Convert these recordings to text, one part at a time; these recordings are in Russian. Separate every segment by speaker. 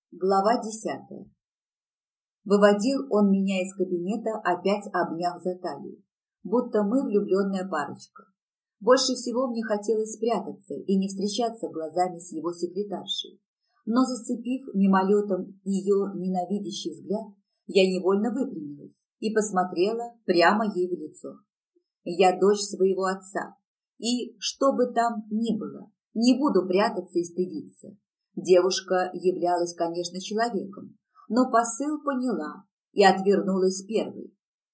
Speaker 1: Глава 10. Выводил он меня из кабинета, опять обняв за талию, будто мы влюбленная парочка. Больше всего мне хотелось спрятаться и не встречаться глазами с его секретаршей. Но, зацепив мимолетом ее ненавидящий взгляд, я невольно выпрямилась и посмотрела прямо ей в лицо. Я дочь своего отца, и, что бы там ни было, не буду прятаться и стыдиться. Девушка являлась, конечно, человеком, но посыл поняла и отвернулась первой.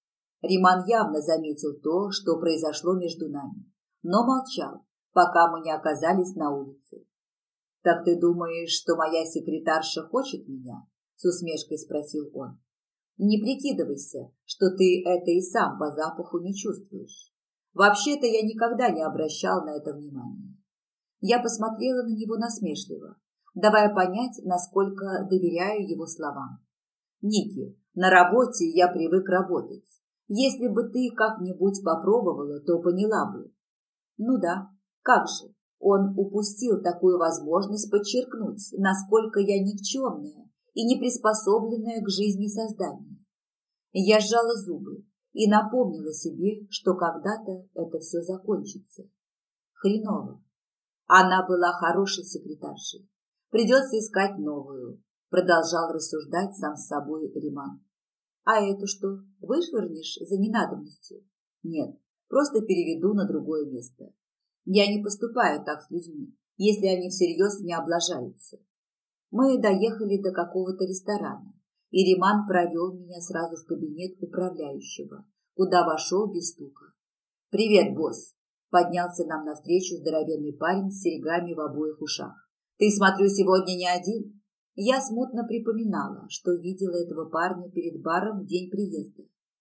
Speaker 1: Риман явно заметил то, что произошло между нами, но молчал, пока мы не оказались на улице. «Так ты думаешь, что моя секретарша хочет меня?» – с усмешкой спросил он. «Не прикидывайся, что ты это и сам по запаху не чувствуешь. Вообще-то я никогда не обращал на это внимания». Я посмотрела на него насмешливо, давая понять, насколько доверяю его словам. «Ники, на работе я привык работать. Если бы ты как-нибудь попробовала, то поняла бы». Ну да, как же, он упустил такую возможность подчеркнуть, насколько я никчемная и неприспособленная к жизни создание. Я сжала зубы и напомнила себе, что когда-то это все закончится. Хреново. Она была хорошей секретаршей. Придется искать новую, продолжал рассуждать сам с собой Риман. А эту что, вышвырнешь за ненадобностью? Нет, просто переведу на другое место. Я не поступаю так с людьми, если они всерьез не облажаются. Мы доехали до какого-то ресторана, и Риман провел меня сразу в кабинет управляющего, куда вошел без стука. «Привет, босс!» – поднялся нам навстречу здоровенный парень с серьгами в обоих ушах. «Ты, смотрю, сегодня не один?» Я смутно припоминала, что видела этого парня перед баром в день приезда.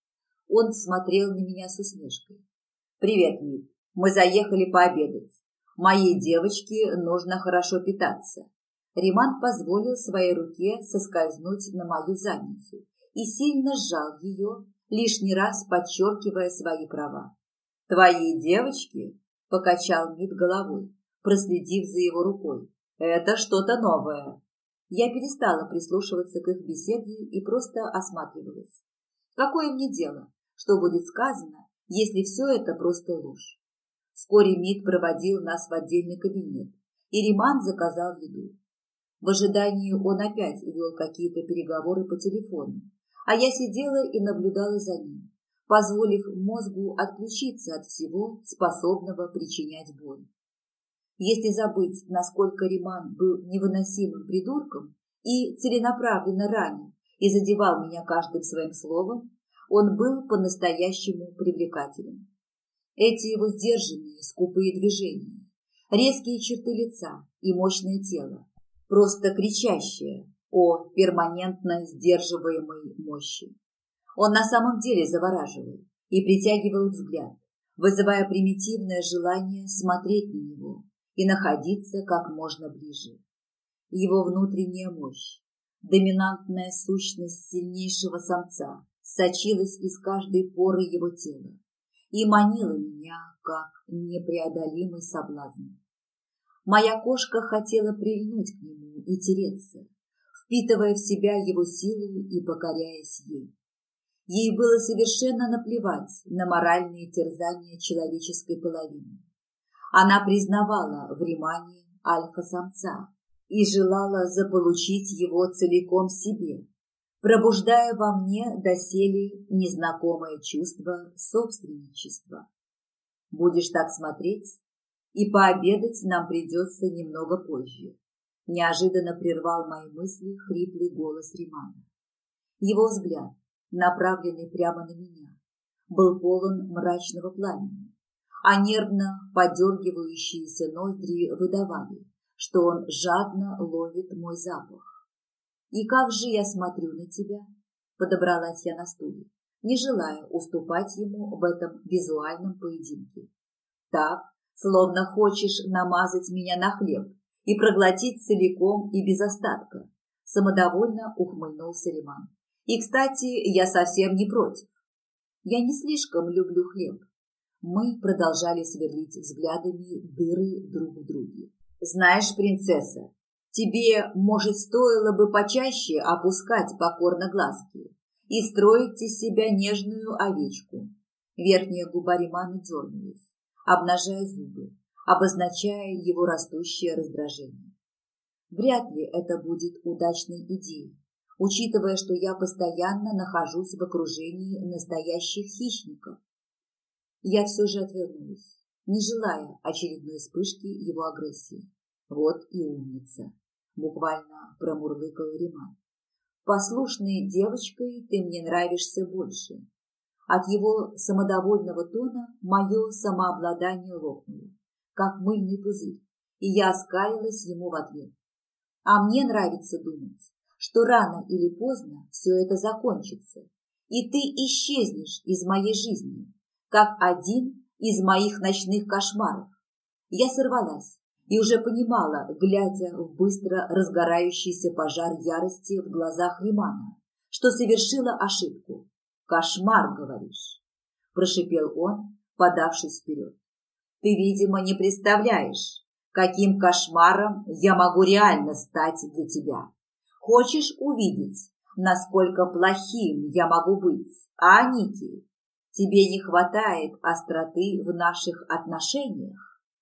Speaker 1: Он смотрел на меня с усмешкой. «Привет, Мит. Мы заехали пообедать. Моей девочке нужно хорошо питаться». Риман позволил своей руке соскользнуть на мою задницу и сильно сжал ее, лишний раз подчеркивая свои права. «Твоей девочке?» – покачал Мит головой, проследив за его рукой. «Это что-то новое». Я перестала прислушиваться к их беседе и просто осматривалась. Какое мне дело, что будет сказано, если все это просто ложь? Вскоре Мит проводил нас в отдельный кабинет, и Риман заказал еду. В ожидании он опять вел какие-то переговоры по телефону, а я сидела и наблюдала за ним, позволив мозгу отключиться от всего, способного причинять боль. Если забыть, насколько Риман был невыносимым придурком и целенаправленно ранил и задевал меня каждым своим словом, он был по-настоящему привлекателен. Эти его сдержанные, скупые движения, резкие черты лица и мощное тело, просто кричащее о перманентно сдерживаемой мощи. Он на самом деле завораживал и притягивал взгляд, вызывая примитивное желание смотреть на него и находиться как можно ближе. Его внутренняя мощь, доминантная сущность сильнейшего самца, сочилась из каждой поры его тела и манила меня, как непреодолимый соблазн. Моя кошка хотела прильнуть к нему и тереться, впитывая в себя его силу и покоряясь ей. Ей было совершенно наплевать на моральные терзания человеческой половины. Она признавала в Римане альфа-самца и желала заполучить его целиком себе, пробуждая во мне доселе незнакомое чувство собственничества. «Будешь так смотреть, и пообедать нам придется немного позже», неожиданно прервал мои мысли хриплый голос Римана. Его взгляд, направленный прямо на меня, был полон мрачного пламени, а нервно подергивающиеся ноздри выдавали, что он жадно ловит мой запах. «И как же я смотрю на тебя?» – подобралась я на стуле, не желая уступать ему в этом визуальном поединке. «Так, словно хочешь намазать меня на хлеб и проглотить целиком и без остатка», – самодовольно ухмыльнулся Риман. «И, кстати, я совсем не против. Я не слишком люблю хлеб». Мы продолжали сверлить взглядами дыры друг в друге. «Знаешь, принцесса, Тебе, может, стоило бы почаще опускать покорно глазки и строить из себя нежную овечку. Верхняя губа Римана дернулась, обнажая зубы, обозначая его растущее раздражение. Вряд ли это будет удачной идеей, учитывая, что я постоянно нахожусь в окружении настоящих хищников. Я все же отвернулась, не желая очередной вспышки его агрессии. Вот и умница, буквально промурлыкал Риман. Послушной девочкой ты мне нравишься больше. От его самодовольного тона мое самообладание лопнуло, как мыльный пузырь, и я оскалилась ему в ответ. А мне нравится думать, что рано или поздно все это закончится, и ты исчезнешь из моей жизни, как один из моих ночных кошмаров. Я сорвалась и уже понимала, глядя в быстро разгорающийся пожар ярости в глазах Римана, что совершила ошибку. «Кошмар, говоришь?» – прошипел он, подавшись вперед. «Ты, видимо, не представляешь, каким кошмаром я могу реально стать для тебя. Хочешь увидеть, насколько плохим я могу быть, а, Ники? Тебе не хватает остроты в наших отношениях?»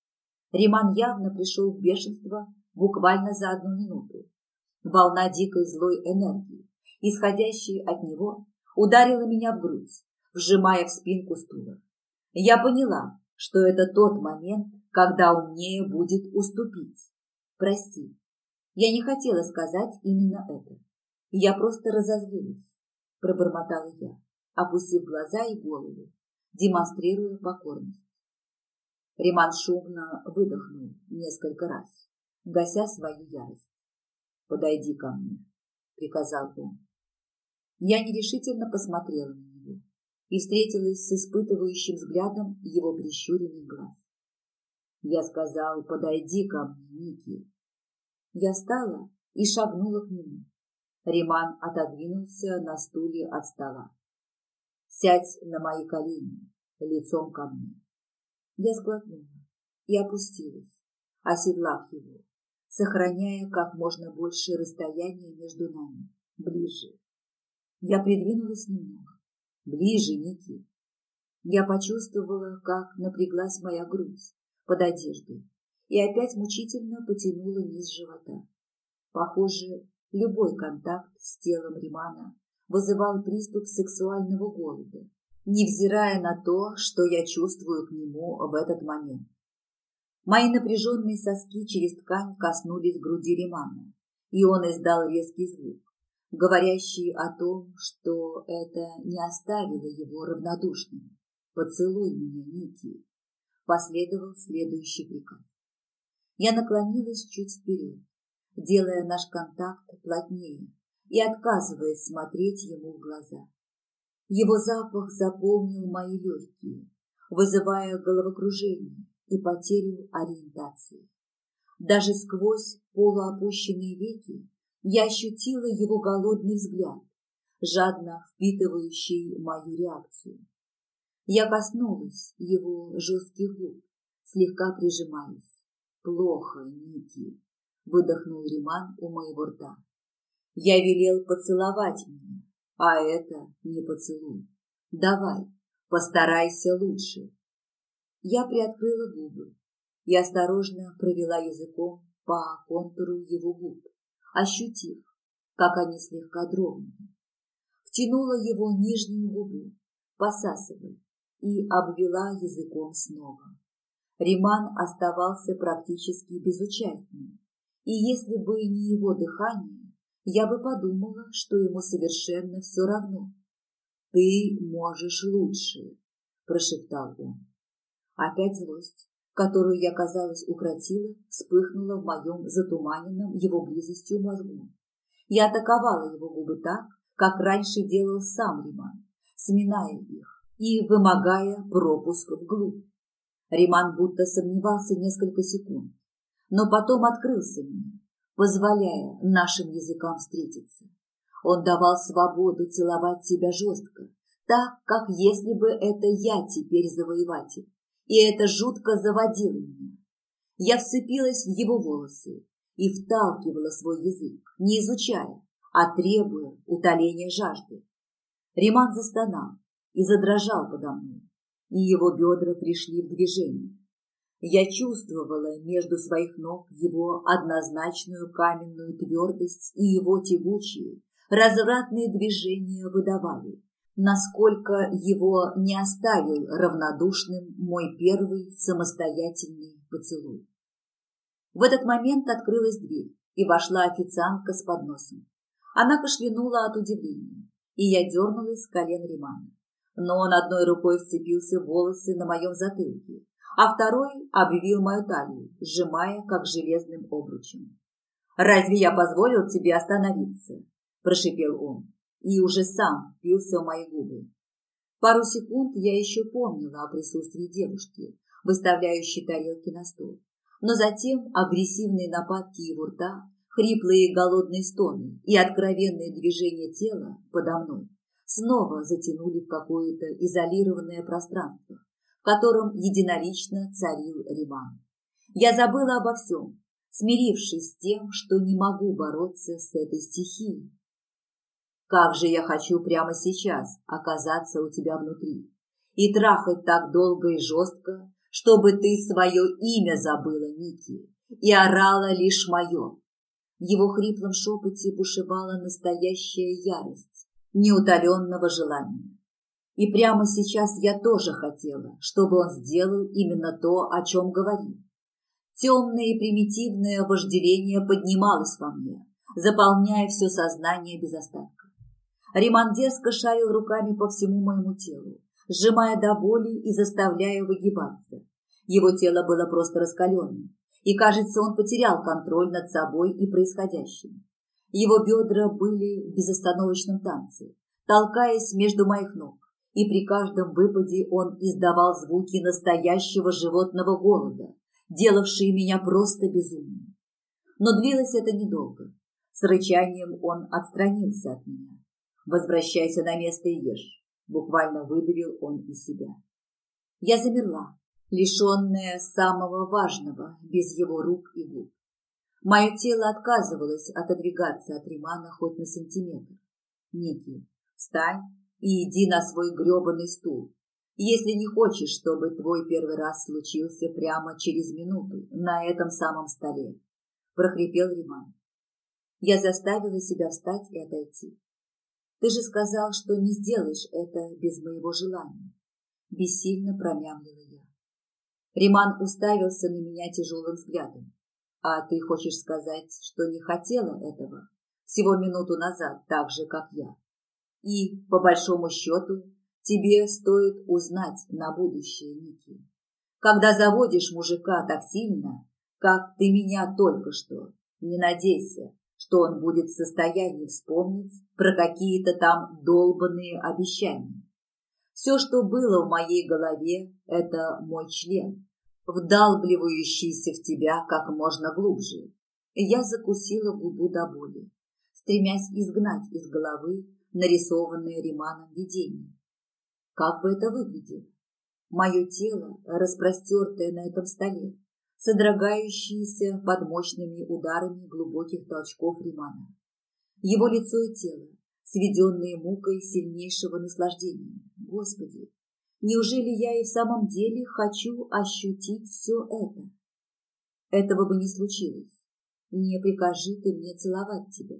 Speaker 1: Риман явно пришел в бешенство буквально за одну минуту. Волна дикой злой энергии, исходящей от него, ударила меня в грудь, вжимая в спинку стула. Я поняла, что это тот момент, когда умнее будет уступить. Прости, я не хотела сказать именно это. Я просто разозлилась, пробормотала я, опустив глаза и голову, демонстрируя покорность. Риман шумно выдохнул несколько раз, гася свою ярость. «Подойди ко мне», — приказал он. Я нерешительно посмотрела на него и встретилась с испытывающим взглядом его прищуренных глаз. Я сказал: «Подойди ко мне, Ники». Я встала и шагнула к нему. Риман отодвинулся на стуле от стола. «Сядь на мои колени, лицом ко мне». Я сглотнула и опустилась, оседлав его, сохраняя как можно больше расстояния между нами, ближе. Я придвинулась немного. «Ближе, Ники». Я почувствовала, как напряглась моя грудь под одеждой и опять мучительно потянула низ живота. Похоже, любой контакт с телом Римана вызывал приступ сексуального голода, невзирая на то, что я чувствую к нему в этот момент. Мои напряженные соски через ткань коснулись груди Римана, и он издал резкий звук, говорящий о том, что это не оставило его равнодушным. «Поцелуй меня, Ники», – последовал следующий приказ. Я наклонилась чуть вперед, делая наш контакт плотнее и отказываясь смотреть ему в глаза. Его запах заполнил мои легкие, вызывая головокружение и потерю ориентации. Даже сквозь полуопущенные веки я ощутила его голодный взгляд, жадно впитывающий мою реакцию. Я коснулась его жестких губ, слегка прижимаясь. «Плохо, Ники», — выдохнул Риман у моего рта. «Я велел поцеловать меня, а это не поцелуй. Давай, постарайся лучше». Я приоткрыла губы и осторожно провела языком по контуру его губ, ощутив, как они слегка дрогнули. Втянула его нижнюю губу, посасывая, и обвела языком снова. Риман оставался практически безучастным, и если бы не его дыхание, я бы подумала, что ему совершенно все равно. «Ты можешь лучше», – прошептал он. Опять злость, которую я, казалось, укротила, вспыхнула в моем затуманенном его близостью мозгу. Я атаковала его губы так, как раньше делал сам Риман, сминая их и вымогая пропуск вглубь. Риман будто сомневался несколько секунд, но потом открылся мне, позволяя нашим языкам встретиться. Он давал свободу целовать себя жестко, так, как если бы это я теперь завоеватель, и это жутко заводило меня. Я вцепилась в его волосы и вталкивала свой язык, не изучая, а требуя утоления жажды. Риман застонал и задрожал подо мной, и его бедра пришли в движение. Я чувствовала между своих ног его однозначную каменную твердость, и его тягучие, развратные движения выдавали, насколько его не оставил равнодушным мой первый самостоятельный поцелуй. В этот момент открылась дверь, и вошла официантка с подносом. Она кашлянула от удивления, и я дернулась с колен Римана. Но он одной рукой вцепился в волосы на моем затылке, а второй обвил мою талию, сжимая, как железным обручем. «Разве я позволил тебе остановиться?» – прошипел он, и уже сам впился в мои губы. Пару секунд я еще помнила о присутствии девушки, выставляющей тарелки на стол, но затем агрессивные нападки его рта, хриплые голодные стоны и откровенные движения тела подо мной снова затянули в какое-то изолированное пространство, в котором единолично царил Риман. Я забыла обо всем, смирившись с тем, что не могу бороться с этой стихией. Как же я хочу прямо сейчас оказаться у тебя внутри и трахать так долго и жестко, чтобы ты свое имя забыла, Ники, и орала лишь мое. В его хриплом шепоте бушевала настоящая ярость неутоленного желания. И прямо сейчас я тоже хотела, чтобы он сделал именно то, о чем говорил. Темное и примитивное вожделение поднималось во мне, заполняя все сознание без остатка. Риман дерзко шарил руками по всему моему телу, сжимая до боли и заставляя выгибаться. Его тело было просто раскаленным, и, кажется, он потерял контроль над собой и происходящим. Его бедра были в безостановочном танце, толкаясь между моих ног, и при каждом выпаде он издавал звуки настоящего животного голода, делавшие меня просто безумной. Но длилось это недолго. С рычанием он отстранился от меня. «Возвращайся на место и ешь», – буквально выдавил он из себя. Я замерла, лишенная самого важного, без его рук и губ. Мое тело отказывалось отодвигаться от Римана хоть на сантиметр. «Ники, встань и иди на свой гребаный стул, если не хочешь, чтобы твой первый раз случился прямо через минуту на этом самом столе», – прохрипел Риман. Я заставила себя встать и отойти. «Ты же сказал, что не сделаешь это без моего желания», – бессильно промямлила я. Риман уставился на меня тяжелым взглядом. «А ты хочешь сказать, что не хотела этого всего минуту назад, так же, как я? И, по большому счету, тебе стоит узнать на будущее, Ники. Когда заводишь мужика так сильно, как ты меня только что, не надейся, что он будет в состоянии вспомнить про какие-то там долбанные обещания. Все, что было в моей голове, это мой член, вдалбливающийся в тебя как можно глубже». Я закусила губу до боли, стремясь изгнать из головы нарисованное Риманом видение. Как бы это выглядело? Мое тело, распростертое на этом столе, содрогающееся под мощными ударами глубоких толчков Римана. Его лицо и тело, сведенные мукой сильнейшего наслаждения. Господи, неужели я и в самом деле хочу ощутить все это? Этого бы не случилось. Не прикажи ты мне целовать тебя.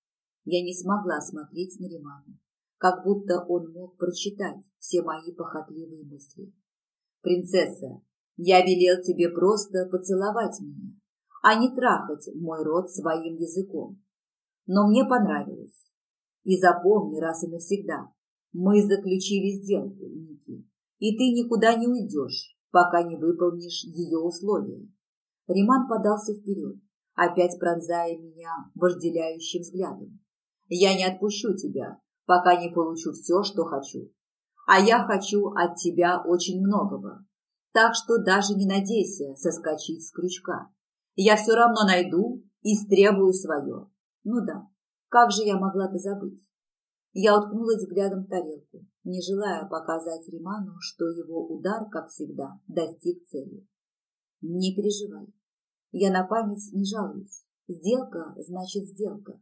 Speaker 1: Я не смогла смотреть на Римана, как будто он мог прочитать все мои похотливые мысли. «Принцесса, я велел тебе просто поцеловать меня, а не трахать мой рот своим языком. Но мне понравилось. И запомни раз и навсегда, мы заключили сделку, Ники, и ты никуда не уйдешь, пока не выполнишь ее условия». Риман подался вперед, опять пронзая меня вожделяющим взглядом. «Я не отпущу тебя, пока не получу все, что хочу. А я хочу от тебя очень многого. Так что даже не надейся соскочить с крючка. Я все равно найду и стребую свое». Ну да, как же я могла-то забыть? Я уткнулась взглядом в тарелку, не желая показать Риману, что его удар, как всегда, достиг цели. «Не переживай, я на память не жалуюсь. Сделка значит сделка.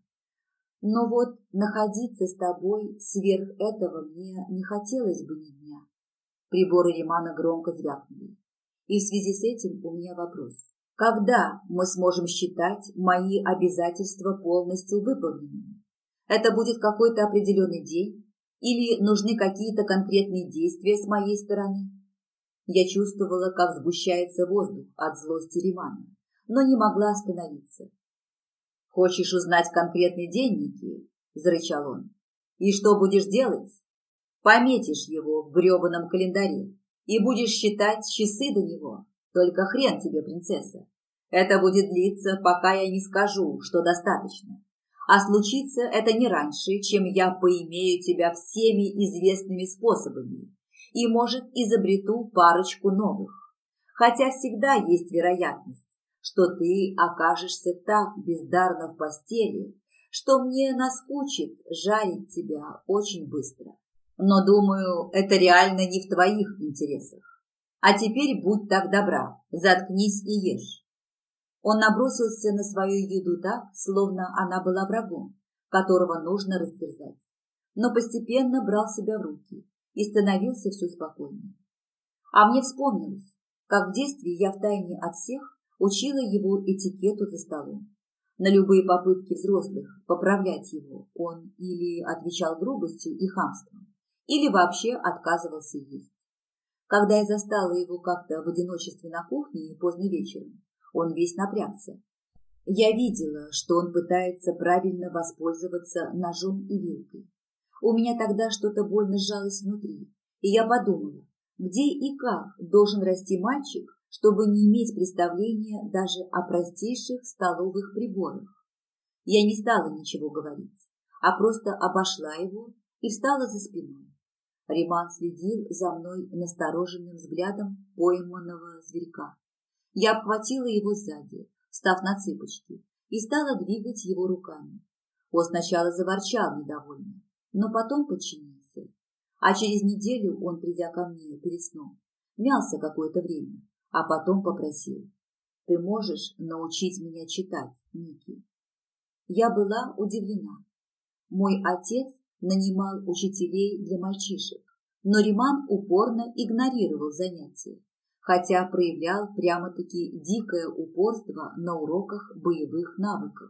Speaker 1: Но вот находиться с тобой сверх этого мне не хотелось бы ни дня. Приборы Римана громко звякнули. И в связи с этим у меня вопрос. Когда мы сможем считать мои обязательства полностью выполненными? Это будет какой-то определенный день? Или нужны какие-то конкретные действия с моей стороны? Я чувствовала, как сгущается воздух от злости Римана, но не могла остановиться. «Хочешь узнать конкретный день, Ники?» – зарычал он. «И что будешь делать? Пометишь его в грёбаном календаре и будешь считать часы до него. Только хрен тебе, принцесса. Это будет длиться, пока я не скажу, что достаточно. А случится это не раньше, чем я поимею тебя всеми известными способами и, может, изобрету парочку новых. Хотя всегда есть вероятность, что ты окажешься так бездарно в постели, что мне наскучит жарить тебя очень быстро. Но, думаю, это реально не в твоих интересах. А теперь будь так добра, заткнись и ешь». Он набросился на свою еду так, словно она была врагом, которого нужно растерзать. Но постепенно брал себя в руки и становился все спокойнее. А мне вспомнилось, как в детстве я втайне от всех учила его этикету за столом. На любые попытки взрослых поправлять его он или отвечал грубостью и хамством, или вообще отказывался есть. Когда я застала его как-то в одиночестве на кухне поздно вечером, он весь напрягся. Я видела, что он пытается правильно воспользоваться ножом и вилкой. У меня тогда что-то больно сжалось внутри, и я подумала, где и как должен расти мальчик, чтобы не иметь представления даже о простейших столовых приборах. Я не стала ничего говорить, а просто обошла его и встала за спиной. Риман следил за мной настороженным взглядом пойманного зверька. Я обхватила его сзади, встав на цыпочки, и стала двигать его руками. Он сначала заворчал недовольно, но потом подчинился. А через неделю он, придя ко мне перед сном, мялся какое-то время, а потом попросил: «Ты можешь научить меня читать, Ники?» Я была удивлена. Мой отец нанимал учителей для мальчишек, но Риман упорно игнорировал занятия, хотя проявлял прямо-таки дикое упорство на уроках боевых навыков.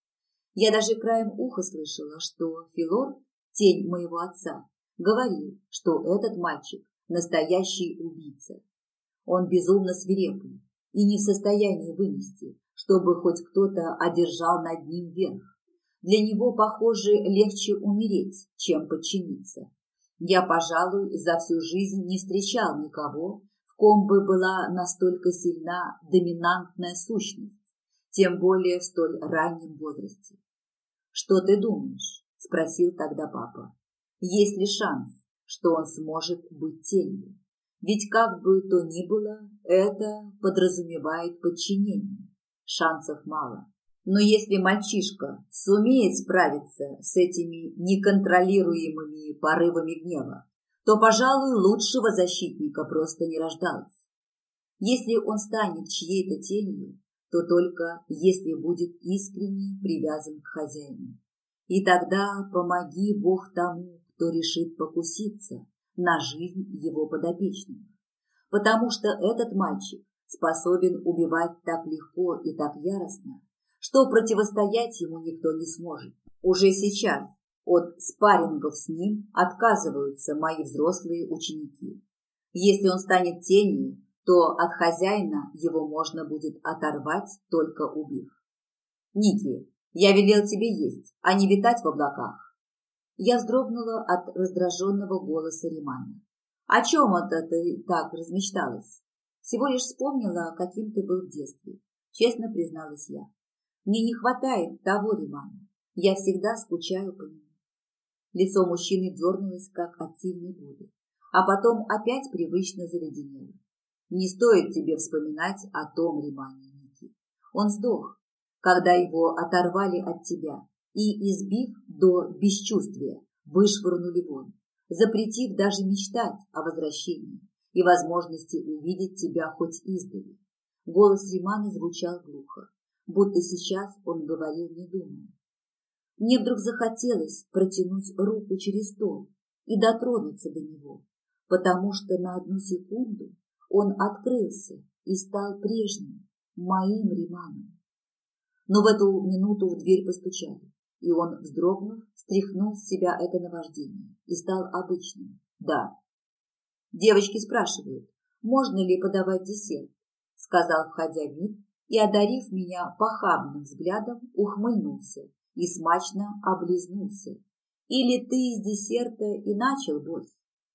Speaker 1: Я даже краем уха слышала, что Филор, тень моего отца, говорил, что этот мальчик – настоящий убийца. Он безумно свирепый и не в состоянии вынести, чтобы хоть кто-то одержал над ним верх. Для него, похоже, легче умереть, чем подчиниться. Я, пожалуй, за всю жизнь не встречал никого, в ком бы была настолько сильна доминантная сущность, тем более в столь раннем возрасте. «Что ты думаешь?» – спросил тогда папа. «Есть ли шанс, что он сможет быть тенью? Ведь как бы то ни было, это подразумевает подчинение. Шансов мало. Но если мальчишка сумеет справиться с этими неконтролируемыми порывами гнева, то, пожалуй, лучшего защитника просто не рождалось. Если он станет чьей-то тенью, то только если будет искренне привязан к хозяину. И тогда помоги Бог тому, кто решит покуситься на жизнь его подопечных. Потому что этот мальчик способен убивать так легко и так яростно, что противостоять ему никто не сможет. Уже сейчас от спаррингов с ним отказываются мои взрослые ученики. Если он станет тенью, то от хозяина его можно будет оторвать, только убив. Ники, я велел тебе есть, а не витать в облаках. Я вздрогнула от раздраженного голоса Римана. О чем это ты так размечталась? Всего лишь вспомнила, каким ты был в детстве, честно призналась я. Мне не хватает того Римана. Я всегда скучаю по нему. Лицо мужчины дернулось, как от сильной боли, а потом опять привычно заледенело. Не стоит тебе вспоминать о том Римане, Ники. Он сдох, когда его оторвали от тебя и, избив до бесчувствия, вышвырнули вон, запретив даже мечтать о возвращении и возможности увидеть тебя хоть издали. Голос Римана звучал глухо, будто сейчас он говорил не думая. Мне вдруг захотелось протянуть руку через стол и дотронуться до него, потому что на одну секунду он открылся и стал прежним, моим Риманом. Но в эту минуту в дверь постучали, и он, вздрогнув, стряхнул с себя это наваждение и стал обычным. Да. Девочки спрашивают, можно ли подавать десерт, сказал, входя Мит, и, одарив меня похабным взглядом, ухмыльнулся и смачно облизнулся. Или ты из десерта и начал, босс?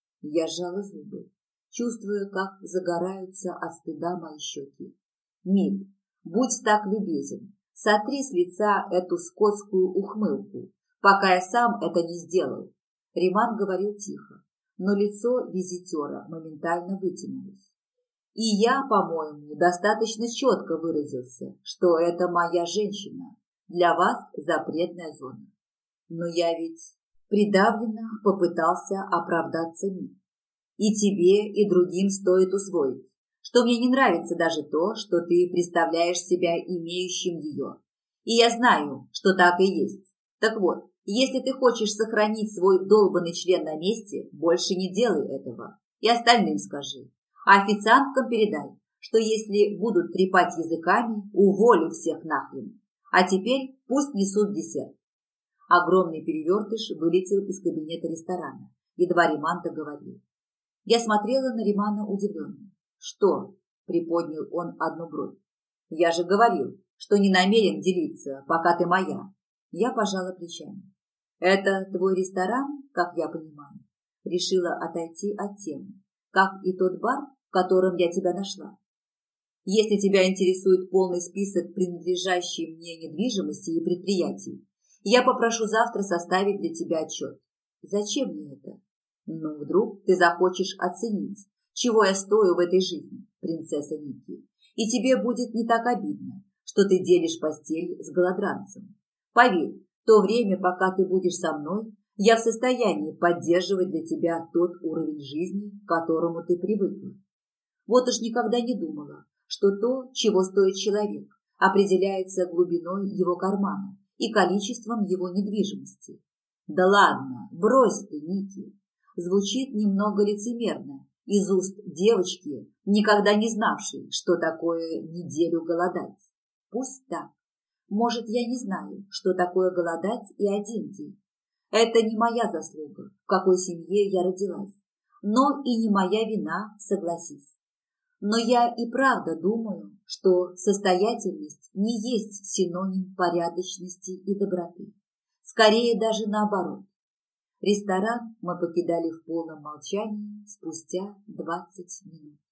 Speaker 1: Я сжала зубы, чувствуя, как загораются от стыда мои щеки. Мит, будь так любезен, сотри с лица эту скотскую ухмылку, пока я сам это не сделал. Риман говорил тихо, но лицо визитера моментально вытянулось. И я, по-моему, достаточно четко выразился, что это моя женщина, для вас запретная зона. Но я ведь придавленно попытался оправдаться Мит. И тебе, и другим стоит усвоить, что мне не нравится даже то, что ты представляешь себя имеющим ее. И я знаю, что так и есть. Так вот, если ты хочешь сохранить свой долбанный член на месте, больше не делай этого. И остальным скажи. А официанткам передай, что если будут трепать языками, уволю всех нахрен. А теперь пусть несут десерт. Огромный перевертыш вылетел из кабинета ресторана, едва Риман договорил. Я смотрела на Римана удивленно. «Что?» – приподнял он одну бровь. «Я же говорил, что не намерен делиться, пока ты моя». Я пожала плечами. «Это твой ресторан, как я понимаю?» Решила отойти от темы. «Как и тот бар, в котором я тебя нашла. Если тебя интересует полный список принадлежащей мне недвижимости и предприятий, я попрошу завтра составить для тебя отчет. Зачем мне это? Ну, вдруг ты захочешь оценить, чего я стою в этой жизни, принцесса Ники, и тебе будет не так обидно, что ты делишь постель с голодранцем. Поверь, в то время, пока ты будешь со мной, я в состоянии поддерживать для тебя тот уровень жизни, к которому ты привыкла. Вот уж никогда не думала, что то, чего стоит человек, определяется глубиной его кармана и количеством его недвижимости. Да ладно, брось ты, Ники. Звучит немного лицемерно из уст девочки, никогда не знавшей, что такое неделю голодать. Пусть так. Может, я не знаю, что такое голодать и один день. Это не моя заслуга, в какой семье я родилась, но и не моя вина, согласись. Но я и правда думаю, что состоятельность не есть синоним порядочности и доброты. Скорее даже наоборот. Ресторан мы покидали в полном молчании спустя 20 минут.